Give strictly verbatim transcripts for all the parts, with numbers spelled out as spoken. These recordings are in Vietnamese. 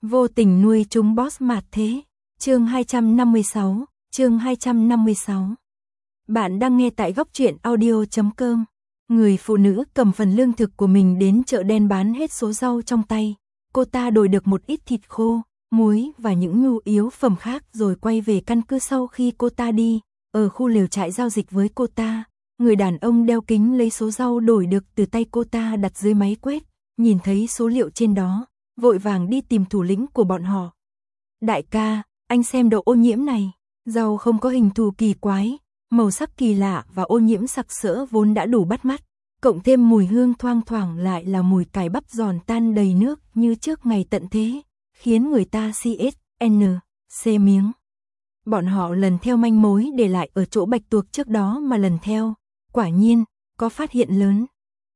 Vô tình nuôi chúng boss mạt thế. Chương hai trăm năm mươi sáu, chương hai trăm năm mươi sáu. Bạn đang nghe tại góc truyện audio chấm com. Người phụ nữ cầm phần lương thực của mình đến chợ đen bán hết số rau trong tay. Cô ta đổi được một ít thịt khô, muối và những nhu yếu phẩm khác rồi quay về căn cứ. Sau khi cô ta đi, ở khu lều trại giao dịch với cô ta, người đàn ông đeo kính lấy số rau đổi được từ tay cô ta đặt dưới máy quét, nhìn thấy số liệu trên đó, vội vàng đi tìm thủ lĩnh của bọn họ. Đại ca, anh xem độ ô nhiễm này, rau không có hình thù kỳ quái, màu sắc kỳ lạ và ô nhiễm sặc sỡ vốn đã đủ bắt mắt, cộng thêm mùi hương thoang thoảng lại là mùi cải bắp giòn tan đầy nước như trước ngày tận thế, khiến người ta xê ét en xê miếng. Bọn họ lần theo manh mối để lại ở chỗ bạch tuộc trước đó mà lần theo, quả nhiên, có phát hiện lớn.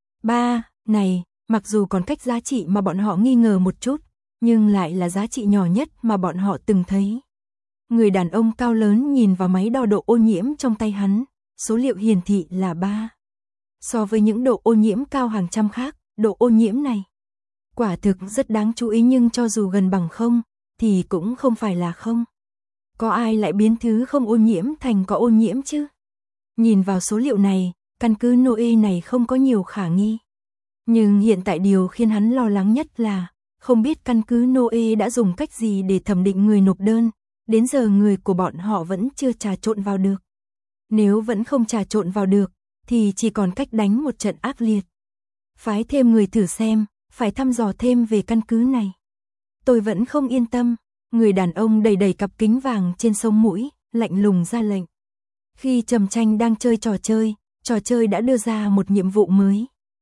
Ba, này, mặc dù còn cách giá trị mà bọn họ nghi ngờ một chút, nhưng lại là giá trị nhỏ nhất mà bọn họ từng thấy. Người đàn ông cao lớn nhìn vào máy đo độ ô nhiễm trong tay hắn, số liệu hiển thị là ba. So với những độ ô nhiễm cao hàng trăm khác, độ ô nhiễm này quả thực rất đáng chú ý, nhưng cho dù gần bằng không, thì cũng không phải là không. Có ai lại biến thứ không ô nhiễm thành có ô nhiễm chứ? Nhìn vào số liệu này, căn cứ Noe này không có nhiều khả nghi. Nhưng hiện tại điều khiến hắn lo lắng nhất là không biết căn cứ Noe đã dùng cách gì để thẩm định người nộp đơn, đến giờ người của bọn họ vẫn chưa trà trộn vào được. Nếu vẫn không trà trộn vào được, thì chỉ còn cách đánh một trận ác liệt. Phái thêm người thử xem, phải thăm dò thêm về căn cứ này. Tôi vẫn không yên tâm, người đàn ông đầy đầy cặp kính vàng trên sống mũi, lạnh lùng ra lệnh. Khi Trầm Tranh đang chơi trò chơi, trò chơi đã đưa ra một nhiệm vụ mới.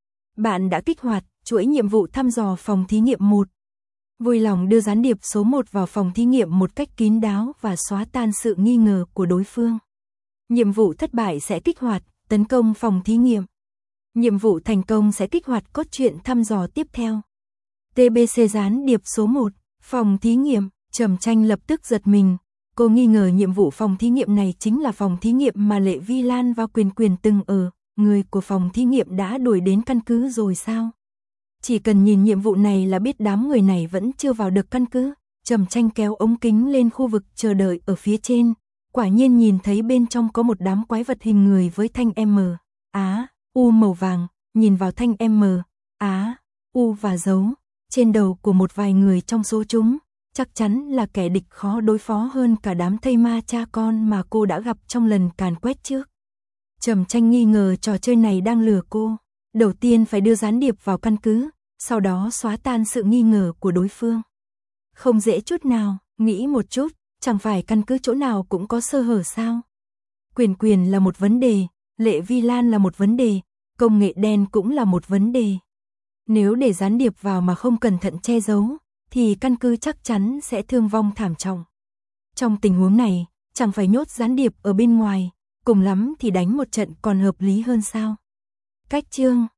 Bạn đã kích hoạt chuỗi nhiệm vụ thăm dò phòng thí nghiệm một. Vui lòng đưa gián điệp số một vào phòng thí nghiệm một cách kín đáo và xóa tan sự nghi ngờ của đối phương. Nhiệm vụ thất bại sẽ kích hoạt tấn công phòng thí nghiệm. Nhiệm vụ thành công sẽ kích hoạt cốt truyện thăm dò tiếp theo. tê bê xê gián điệp số một, phòng thí nghiệm. Trầm Tranh lập tức giật mình. Cô nghi ngờ nhiệm vụ phòng thí nghiệm này chính là phòng thí nghiệm mà Lệ Vi Lan và Quyền Quyền từng ở. Người của phòng thí nghiệm đã đuổi đến căn cứ rồi sao? Chỉ cần nhìn nhiệm vụ này là biết đám người này vẫn chưa vào được căn cứ. Trầm Tranh kéo ống kính lên khu vực chờ đợi ở phía trên. Quả nhiên nhìn thấy bên trong có một đám quái vật hình người với thanh M, Á, U màu vàng, nhìn vào thanh M, Á, U và dấu trên đầu của một vài người trong số chúng, chắc chắn là kẻ địch khó đối phó hơn cả đám thây ma cha con mà cô đã gặp trong lần càn quét trước. Trầm Tranh nghi ngờ trò chơi này đang lừa cô. Đầu tiên phải đưa gián điệp vào căn cứ, sau đó xóa tan sự nghi ngờ của đối phương. Không dễ chút nào, nghĩ một chút, chẳng phải căn cứ chỗ nào cũng có sơ hở sao? Quyền Quyền là một vấn đề, Lệ Vi Lan là một vấn đề, công nghệ đen cũng là một vấn đề. Nếu để gián điệp vào mà không cẩn thận che giấu, thì căn cứ chắc chắn sẽ thương vong thảm trọng. Trong tình huống này, chẳng phải nhốt gián điệp ở bên ngoài, cùng lắm thì đánh một trận còn hợp lý hơn sao? Cách chương